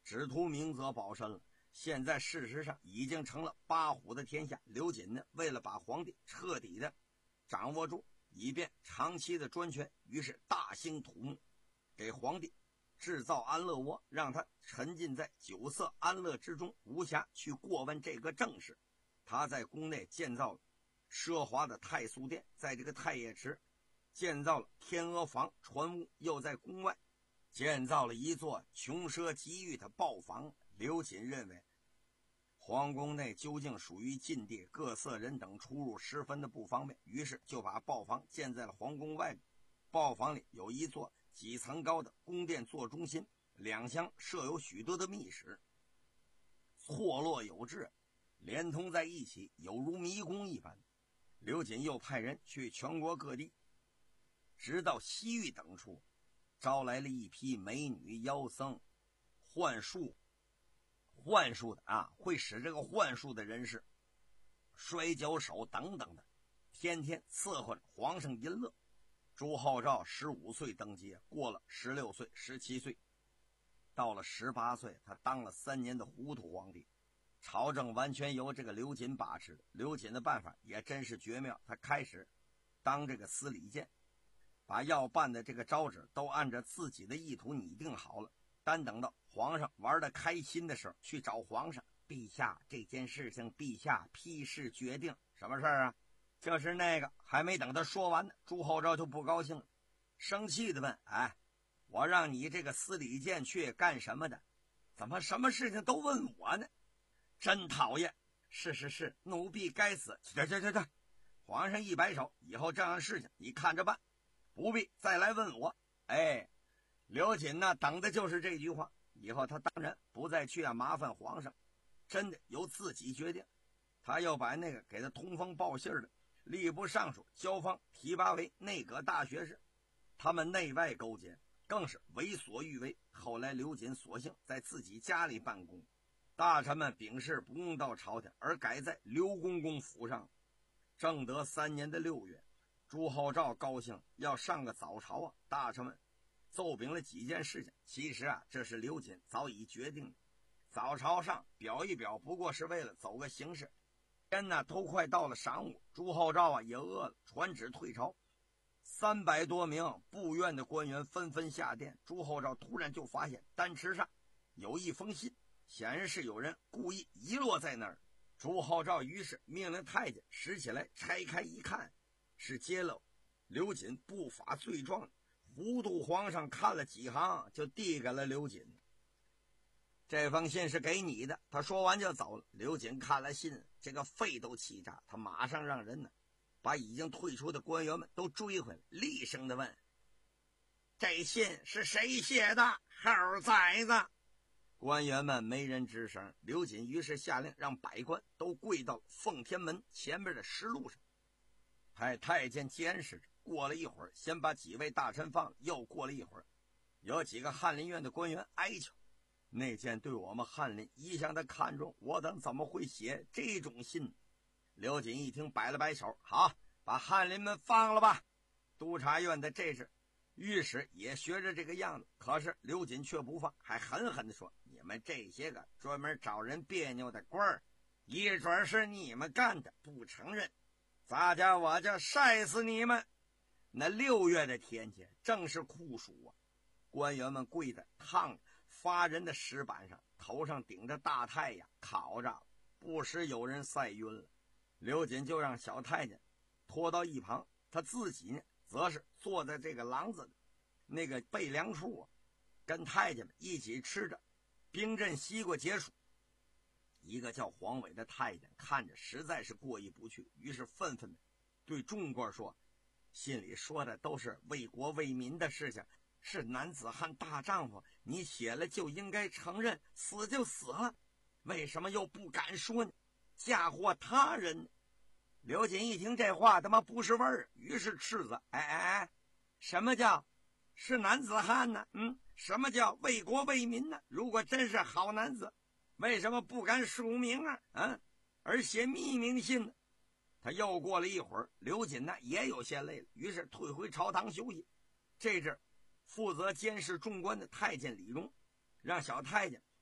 只图明哲保身了。现在事实上已经成了八虎的天下。刘瑾呢，为了把皇帝彻底的掌握住，以便长期的专权，于是大兴土木，给皇帝制造安乐窝，让他沉浸在酒色安乐之中，无暇去过问这个政事。他在宫内建造了奢华的太素殿，在这个太液池建造了天鹅房船屋，又在宫外建造了一座穷奢极欲的豹房。刘瑾认为皇宫内究竟属于禁地，各色人等出入十分的不方便，于是就把豹房建在了皇宫外面。豹房里有一座几层高的宫殿做中心，两厢设有许多的密室，错落有致，连通在一起，有如迷宫一般。刘瑾又派人去全国各地，直到西域等处，招来了一批美女妖僧、幻术幻术的啊，会使这个幻术的人士、摔跤手等等的，天天伺候着皇上淫乐。朱厚照十五岁登基，过了十六岁、十七岁，到了十八岁，他当了三年的糊涂皇帝，朝政完全由这个刘瑾把持的。刘瑾的办法也真是绝妙，他开始当这个司礼监，把要办的这个招旨都按照自己的意图拟定好了，单等到皇上玩得开心的时候去找皇上，陛下，这件事情陛下批示决定。什么事儿啊？就是那个。还没等他说完呢，朱厚照就不高兴了，生气的问：哎，我让你这个司礼监去干什么的？怎么什么事情都问我呢？真讨厌！是是是，奴婢该死。去去去去！皇上一摆手，以后这样的事情你看着办，不必再来问我。哎，刘瑾呢，等的就是这句话。以后他当然不再去啊麻烦皇上，真的由自己决定。他又把那个给他通风报信的吏部尚书焦芳提拔为内阁大学士，他们内外勾结，更是为所欲为。后来刘瑾索性在自己家里办公，大臣们秉事不用到朝廷，而改在刘公公府上。正德三年的六月，朱厚照高兴要上个早朝啊，大臣们奏禀了几件事情。其实啊，这是刘瑾早已决定的。早朝上表一表，不过是为了走个形式。天呢，都快到了晌午，朱厚照啊也饿了，传旨退朝。三百多名部院的官员纷纷下殿。朱厚照突然就发现单池上有一封信，显然是有人故意遗落在那儿。朱厚照于是命令太监拾起来拆开一看，是揭露刘瑾不法罪状。糊涂皇上看了几行，就递给了刘瑾。这封信是给你的。他说完就走了。刘瑾看了信，这个肺都气炸，他马上让人呢把已经退出的官员们都追回来，厉声的问：这信是谁写的？猴崽子！官员们没人吱声。刘瑾于是下令让百官都跪到奉天门前边的石路上，派太监监视着。过了一会儿，先把几位大臣放了。又过了一会儿，有几个翰林院的官员哀求：那件对我们翰林一向的看重，我等怎么会写这种信？刘瑾一听，摆了摆手：好，把翰林们放了吧。督察院的这是御史也学着这个样子，可是刘瑾却不放，还狠狠地说：你们这些个专门找人别扭的官儿，一准是你们干的，不承认咱家我就晒死你们。那六月的天气正是酷暑啊，官员们跪在烫发人的石板上，头上顶着大太阳烤着，不时有人晒晕了。刘瑾就让小太监拖到一旁，他自己呢则是坐在这个廊子的那个背梁处啊，跟太监们一起吃着冰镇西瓜解暑。一个叫黄伟的太监看着实在是过意不去，于是愤愤的对众官说：信里说的都是为国为民的事情，是男子汉大丈夫，你写了就应该承认，死就死了，为什么又不敢说呢？嫁祸他人。刘瑾一听这话他妈不是味儿，于是斥责：哎哎哎，什么叫是男子汉呢？嗯，什么叫为国为民呢？如果真是好男子，为什么不敢署名啊？嗯，而写匿名信呢？他又过了一会儿，刘瑾呢也有些累了，于是退回朝堂休息。这阵负责监视众官的太监李荣让小太监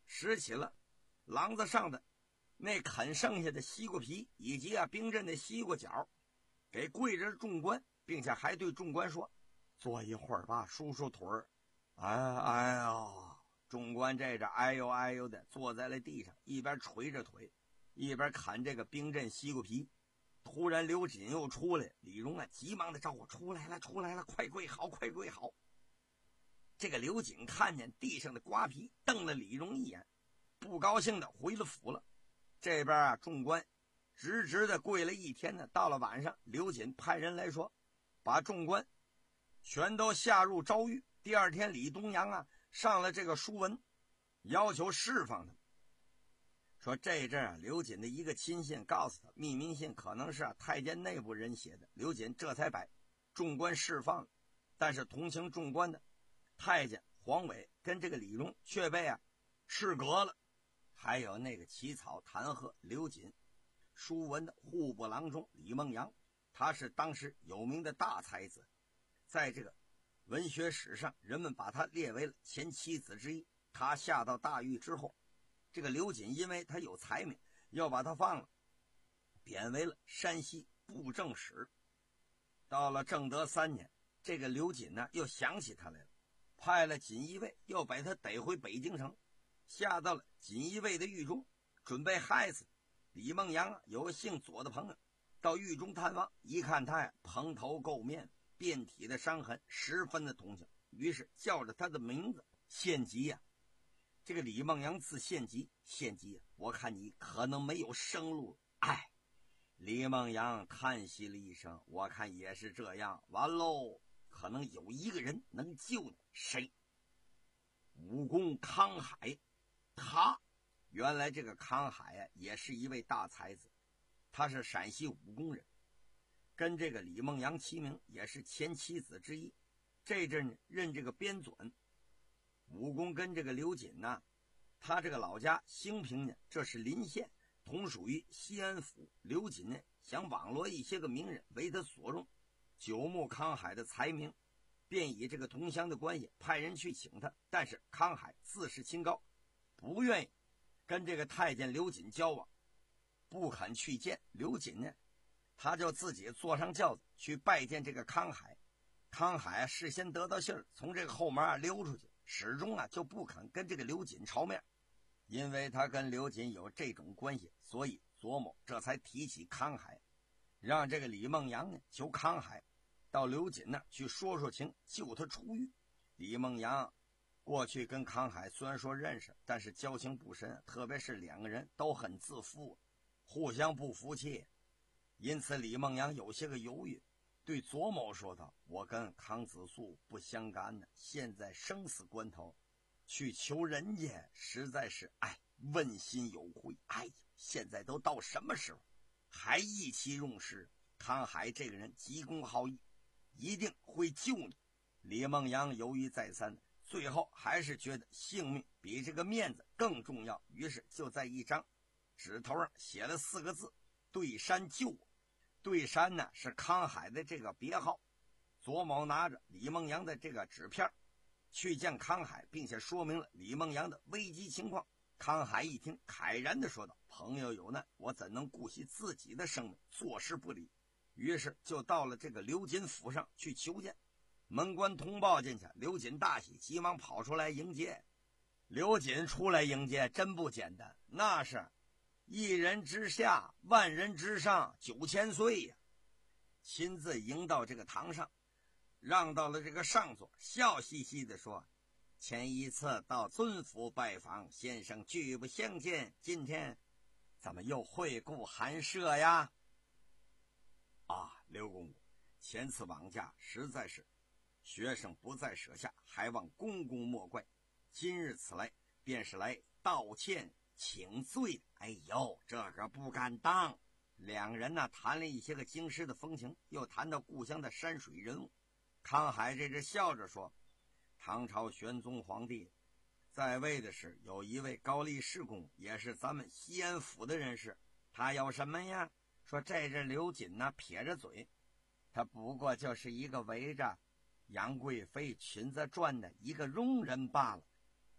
拾起了廊子上的那啃剩下的西瓜皮以及啊冰镇的西瓜角，给跪着众官，并且还对众官说：“坐一会儿吧，舒舒腿儿。”哎哎呦，众官这着哎呦哎呦的坐在了地上，一边捶着腿，一边啃这个冰镇西瓜皮。突然刘瑾又出来，李荣啊急忙的招呼：“出来了，出来了，快跪好，快跪好。”这个刘瑾看见地上的瓜皮，瞪了李荣一眼，不高兴的回了府了。这边啊，众官直直的跪了一天呢。到了晚上，刘瑾派人来说，把众官全都下入诏狱。第二天，李东阳啊上了这个书文，要求释放他。说这阵啊，刘瑾的一个亲信告诉他，密明信可能是啊太监内部人写的。刘瑾这才把众官释放了，但是同情众官的太监黄伟跟这个李荣却被啊斥革了。还有那个起草弹劾刘瑾书文的户部郎中李梦阳，他是当时有名的大才子，在这个文学史上人们把他列为了前七子之一。他下到大狱之后，这个刘瑾因为他有才名，要把他放了，贬为了山西布政使。到了正德三年，这个刘瑾呢又想起他来了，派了锦衣卫又把他逮回北京城，下到了锦衣卫的狱中，准备害死。李梦阳啊有个姓左的朋友到狱中探望，一看他呀蓬头垢面，遍体的伤痕，十分的同情，于是叫着他的名字献吉呀、啊。这个李梦阳字献吉，献吉、啊、我看你可能没有生路。哎，李梦阳叹息了一声，我看也是这样，完喽，可能有一个人能救你。谁？武功康海。他原来这个康海啊也是一位大才子，他是陕西武功人，跟这个李梦阳齐名，也是前七子之一。这阵任这个编纂。武功跟这个刘瑾呢，他这个老家兴平呢，这是邻县，同属于西安府。刘瑾呢想网罗一些个名人为他所用，久慕康海的才名，便以这个同乡的关系派人去请他。但是康海自视清高，不愿意跟这个太监刘瑾交往，不肯去见刘瑾呢，他就自己坐上轿子去拜见这个康海。康海事先得到信儿，从这个后门啊溜出去，始终啊就不肯跟这个刘瑾朝面。因为他跟刘瑾有这种关系，所以左某这才提起康海，让这个李梦阳呢求康海到刘瑾那去说说情，救他出狱。李梦阳过去跟康海虽然说认识，但是交情不深，特别是两个人都很自负，互相不服气，因此李梦阳有些个犹豫，对左某说道：“我跟康子素不相干呢，现在生死关头，去求人家实在是哎问心有愧。哎呀，现在都到什么时候，还意气用事？康海这个人急公好义，一定会救你。”李梦阳犹豫再三，最后还是觉得性命比这个面子更重要，于是就在一张纸头上写了四个字：“对山救我。”对山呢是康海的这个别号。左某拿着李梦阳的这个纸片去见康海，并且说明了李梦阳的危机情况。康海一听，慨然地说道：“朋友有难，我怎能顾惜自己的生命，坐视不理？”于是就到了这个刘瑾府上去求见。门官通报进去，刘瑾大喜，急忙跑出来迎接。刘瑾出来迎接真不简单，那是一人之下，万人之上，九千岁呀！亲自迎到这个堂上，让到了这个上座，笑嘻嘻地说：“前一次到尊府拜访，先生拒不相见，今天怎么又会顾寒舍呀？”啊，刘公公，前次往驾实在是学生不在舍下，还望公公莫怪。今日此来，便是来道歉请罪的。哎呦，这个不敢当。两人呢谈了一些个京师的风情，又谈到故乡的山水人物。康海这只笑着说：“唐朝玄宗皇帝在位的是有一位高力士公，也是咱们西安府的人士。他有什么呀？说这只刘瑾呢撇着嘴，他不过就是一个围着杨贵妃裙子转的一个佣人罢了。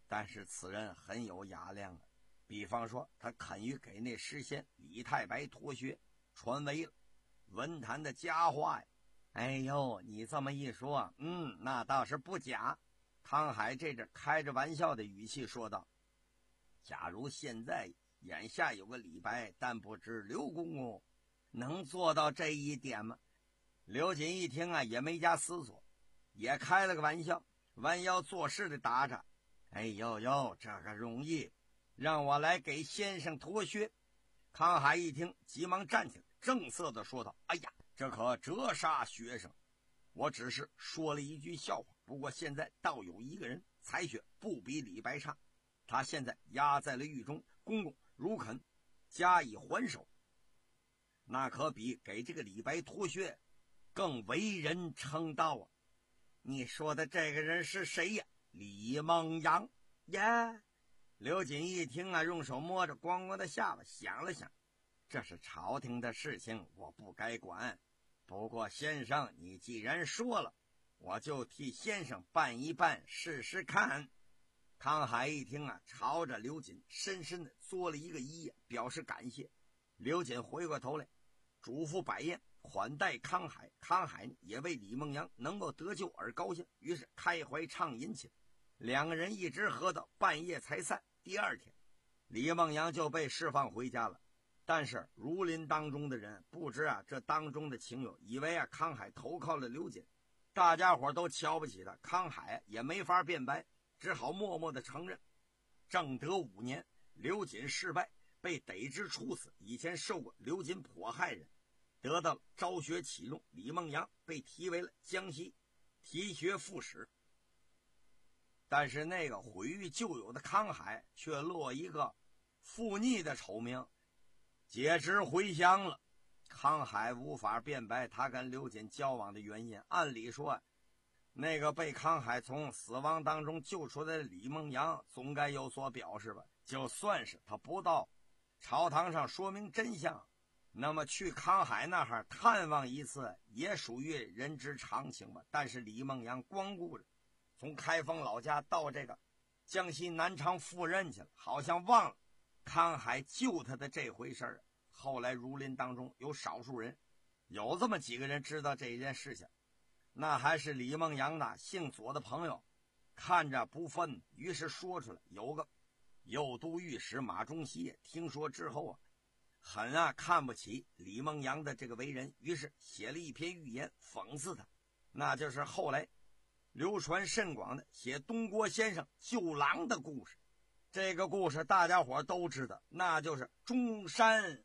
但是此人很有雅量啊，比方说他肯于给那诗仙李太白脱靴，传为了文坛的佳话呀。哎呦，你这么一说，嗯，那倒是不假。康海这阵开着玩笑的语气说道：假如现在眼下有个李白，但不知刘公公能做到这一点吗？刘瑾一听啊，也没加思索，也开了个玩笑，弯腰做事的答着：哎呦呦，这个容易，让我来给先生脱靴。康海一听，急忙站起来，正色地说道：哎呀，这可折杀学生，我只是说了一句笑话，不过现在倒有一个人才学不比李白差，他现在压在了狱中，公公如肯加以还手，那可比给这个李白脱靴更为人称道啊。你说的这个人是谁呀？李梦阳耶。刘瑾一听啊，用手摸着光光的下巴，想了想，这是朝廷的事情，我不该管。不过先生，你既然说了，我就替先生办一办试试看。康海一听啊，朝着刘瑾深深的作了一个揖，表示感谢。刘瑾回过头来嘱咐摆宴款待康海，康海也为李梦阳能够得救而高兴，于是开怀畅饮起来。两个人一直喝到半夜才散。第二天，李梦阳就被释放回家了。但是儒林当中的人不知啊，这当中的情友，以为啊康海投靠了刘瑾，大家伙都瞧不起他，康海也没法辩白，只好默默的承认。正德五年，刘瑾失败，被逮之处死。以前受过刘瑾迫害人，得到了昭学启录。李梦阳被提为了江西提学副使。但是那个毁誉旧友的康海却落一个负逆的丑名，解职回乡了。康海无法辩白他跟刘瑾交往的原因，按理说那个被康海从死亡当中救出来的李梦阳总该有所表示吧，就算是他不到朝堂上说明真相，那么去康海那儿探望一次也属于人之常情吧。但是李梦阳光顾着从开封老家到这个江西南昌赴任去了，好像忘了康海救他的这回事儿。后来儒林当中有少数人，有这么几个人知道这件事情，那还是李梦阳的姓左的朋友看着不忿，于是说出来。有个右都御史马中锡听说之后啊，很啊看不起李梦阳的这个为人，于是写了一篇寓言讽刺他，那就是后来流传甚广的写东郭先生救狼的故事。这个故事大家伙都知道，那就是中山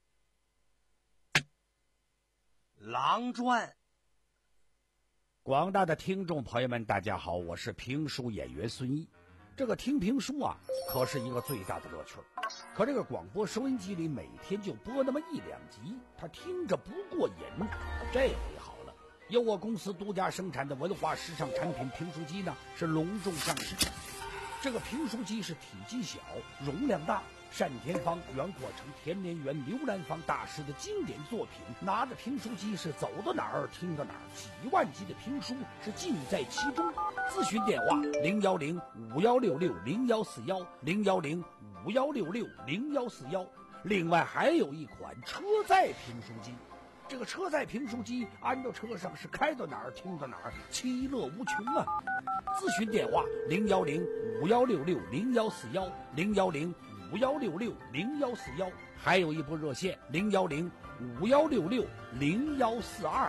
狼传。 广大的听众朋友们大家好，我是评书演员孙一。这个听评书啊可是一个最大的乐趣，可这个广播收音机里每天就播那么一两集，他听着不过瘾。这回好了，由我公司独家生产的文化时尚产品评书机呢是隆重上市。这个评书机是体积小，容量大，单田芳、袁阔成、田连元、刘兰芳大师的经典作品。拿着评书机是走到哪儿听到哪儿，几万集的评书是尽在其中。咨询电话零幺零五幺六六零幺四幺零幺零五幺六六零幺四幺。另外还有一款车载评书机，这个车载评书机安到车上是开到哪儿听到哪儿，其乐无穷啊！咨询电话零幺零五幺六六零幺四幺零幺零五幺六六零幺四幺，还有一部热线零幺零五幺六六零幺四二。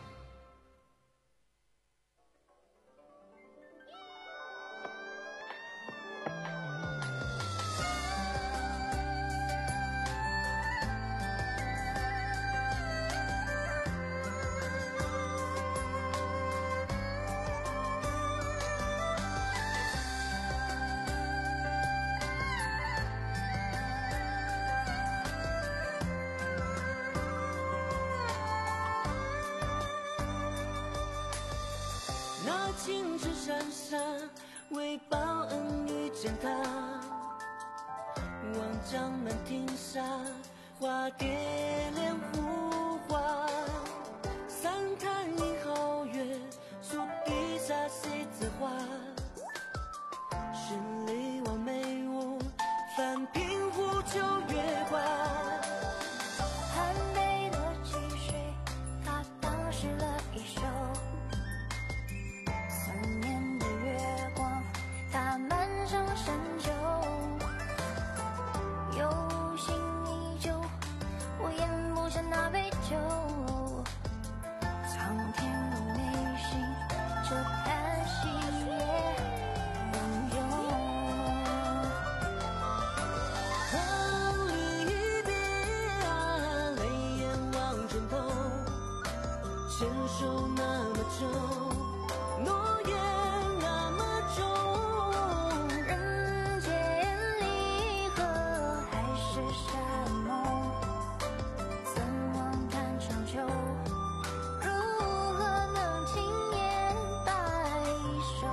青池山上为报恩遇见他，望江门庭上花蝶恋湖花，三潭映皓月，树底下西子花，十里望梅牵手那么久，诺言那么重， 人间离合还是山盟，怎望断长久，如何能轻言白首？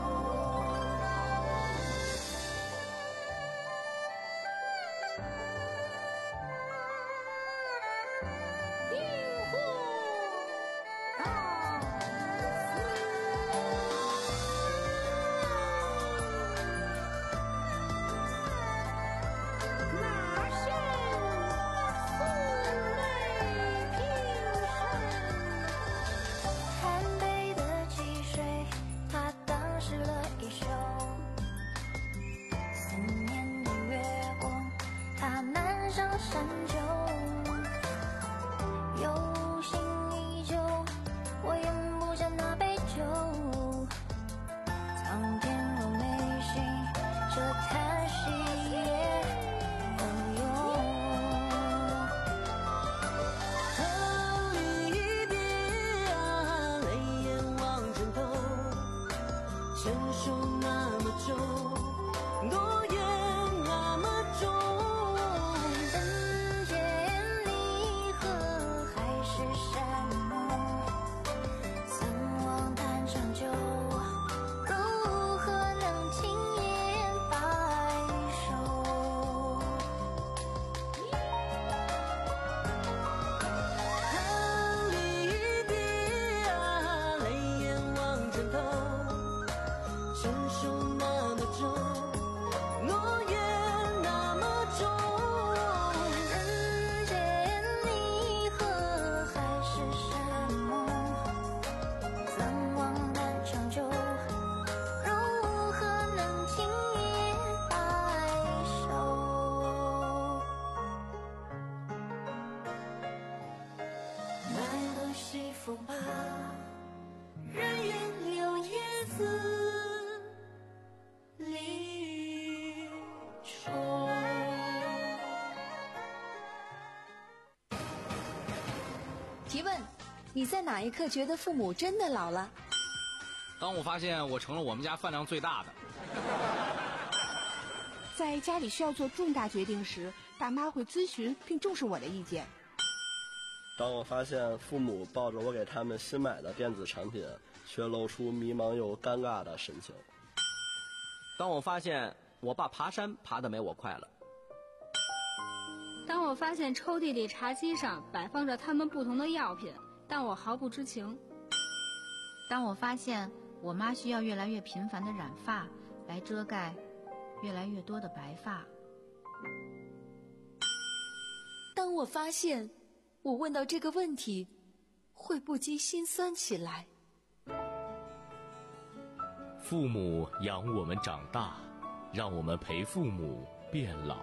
提问：你在哪一刻觉得父母真的老了？ 当我发现我成了我们家饭量最大的。 在家里需要做重大决定时，爸妈会咨询并重视我的意见。 当我发现父母抱着我给他们新买的电子产品，却露出迷茫又尴尬的神情。 当我发现我爸爬山爬得没我快了。 当我发现抽屉里茶几上摆放着他们不同的药品，但我毫不知情。 当我发现我妈需要越来越频繁的染发，来遮盖越来越多的白发。 当我发现我问到这个问题会不禁心酸起来。 父母养我们长大，让我们陪父母变老。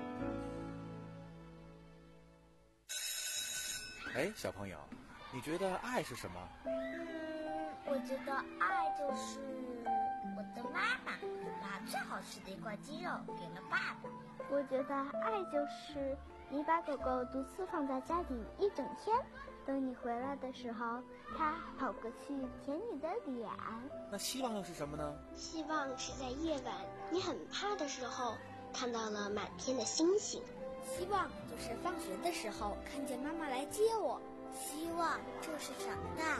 哎，小朋友，你觉得爱是什么？ 嗯，我觉得爱就是我的妈妈把最好吃的一块鸡肉给了爸爸。 我觉得爱就是你把狗狗独自放在家里一整天，等你回来的时候，它跑过去舔你的脸。 那希望又是什么呢？ 希望是在夜晚你很怕的时候，看到了满天的星星。 希望就是放学的时候看见妈妈来接我。 希望就是长大。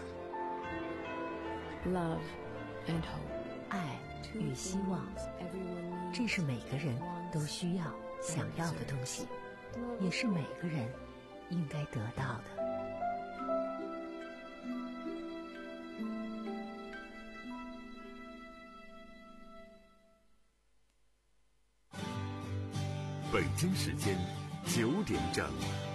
Love and hope， 爱与希望，这是每个人都需要、想要的东西，也是每个人应该得到的。 北京时间九点整。